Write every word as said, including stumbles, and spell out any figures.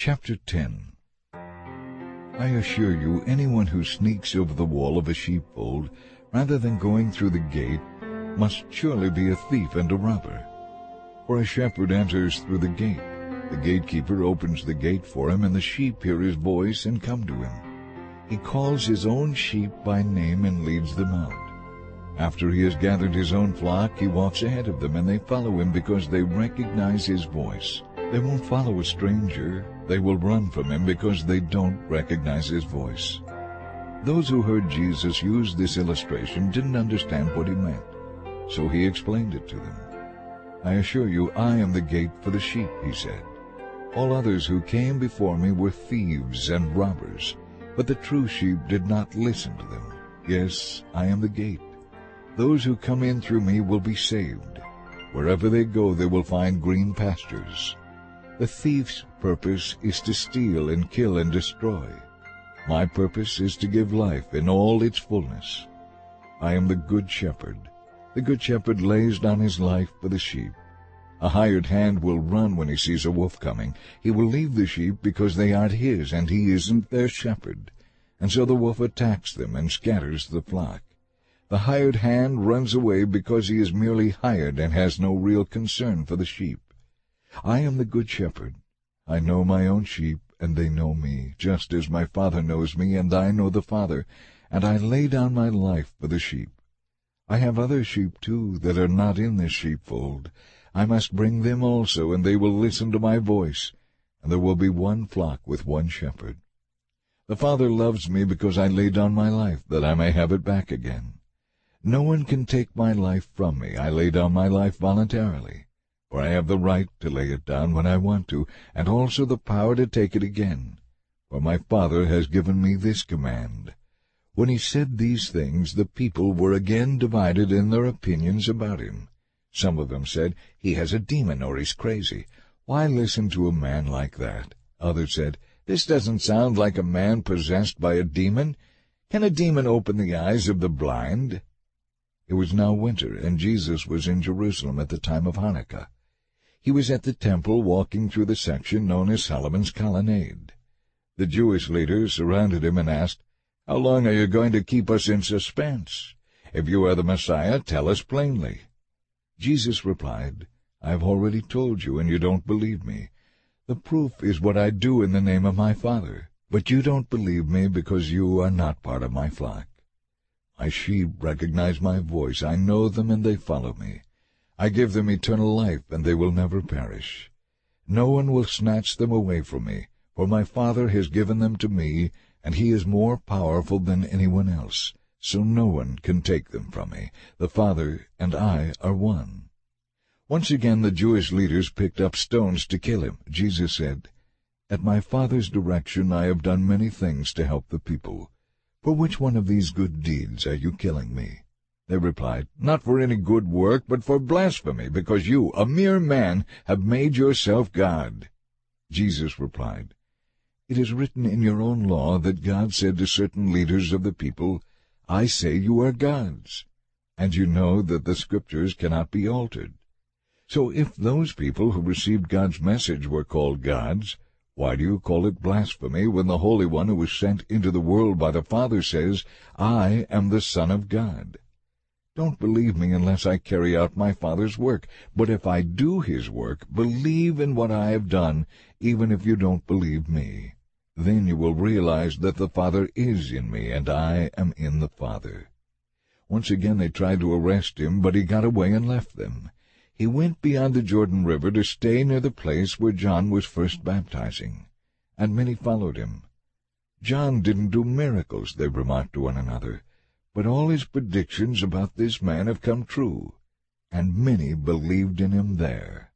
Chapter ten. I assure you, anyone who sneaks over the wall of a sheepfold rather than going through the gate must surely be a thief and a robber. For a shepherd enters through the gate. The gatekeeper opens the gate for him, and the sheep hear his voice and come to him. He calls his own sheep by name and leads them out. After he has gathered his own flock, he walks ahead of them, and they follow him because they recognize his voice. They won't follow a stranger. They will run from him because they don't recognize his voice. Those who heard Jesus use this illustration didn't understand what he meant, so he explained it to them. I assure you, I am the gate for the sheep, he said. All others who came before me were thieves and robbers, but the true sheep did not listen to them. Yes, I am the gate. Those who come in through me will be saved. Wherever they go, they will find green pastures. The thief's purpose is to steal and kill and destroy. My purpose is to give life in all its fullness. I am the good shepherd. The good shepherd lays down his life for the sheep. A hired hand will run when he sees a wolf coming. He will leave the sheep because they aren't his, and he isn't their shepherd. And so the wolf attacks them and scatters the flock. The hired hand runs away because he is merely hired and has no real concern for the sheep. I am the good shepherd. I know my own sheep, and they know me, just as my Father knows me, and I know the Father, and I lay down my life for the sheep. I have other sheep, too, that are not in this sheepfold. I must bring them also, and they will listen to my voice, and there will be one flock with one shepherd. The Father loves me because I lay down my life, that I may have it back again. No one can take my life from me. I lay down my life voluntarily, for I have the right to lay it down when I want to, and also the power to take it again. For my Father has given me this command. When he said these things, the people were again divided in their opinions about him. Some of them said, "He has a demon, or he's crazy. Why listen to a man like that?" Others said, "This doesn't sound like a man possessed by a demon. Can a demon open the eyes of the blind?" It was now winter, and Jesus was in Jerusalem at the time of Hanukkah. He was at the temple walking through the section known as Solomon's Colonnade. The Jewish leaders surrounded him and asked, "How long are you going to keep us in suspense? If you are the Messiah, tell us plainly." Jesus replied, "I have already told you, and you don't believe me. The proof is what I do in the name of my Father. But you don't believe me because you are not part of my flock. My sheep recognize my voice. I know them, and they follow me. I give them eternal life, and they will never perish. No one will snatch them away from me, for my Father has given them to me, and he is more powerful than anyone else, so no one can take them from me. The Father and I are one." Once again the Jewish leaders picked up stones to kill him. Jesus said, "At my Father's direction I have done many things to help the people. For which one of these good deeds are you killing me?" They replied, "Not for any good work, but for blasphemy, because you, a mere man, have made yourself God." Jesus replied, "It is written in your own law that God said to certain leaders of the people, 'I say you are gods,' and you know that the Scriptures cannot be altered. So if those people who received God's message were called gods, why do you call it blasphemy when the Holy One who was sent into the world by the Father says, 'I am the Son of God'? Don't believe me unless I carry out my Father's work. But if I do his work, believe in what I have done, even if you don't believe me. Then you will realize that the Father is in me, and I am in the Father." Once again they tried to arrest him, but he got away and left them. He went beyond the Jordan River to stay near the place where John was first baptizing, and many followed him. "John didn't do miracles," they remarked to one another, "but all his predictions about this man have come true," and many believed in him there.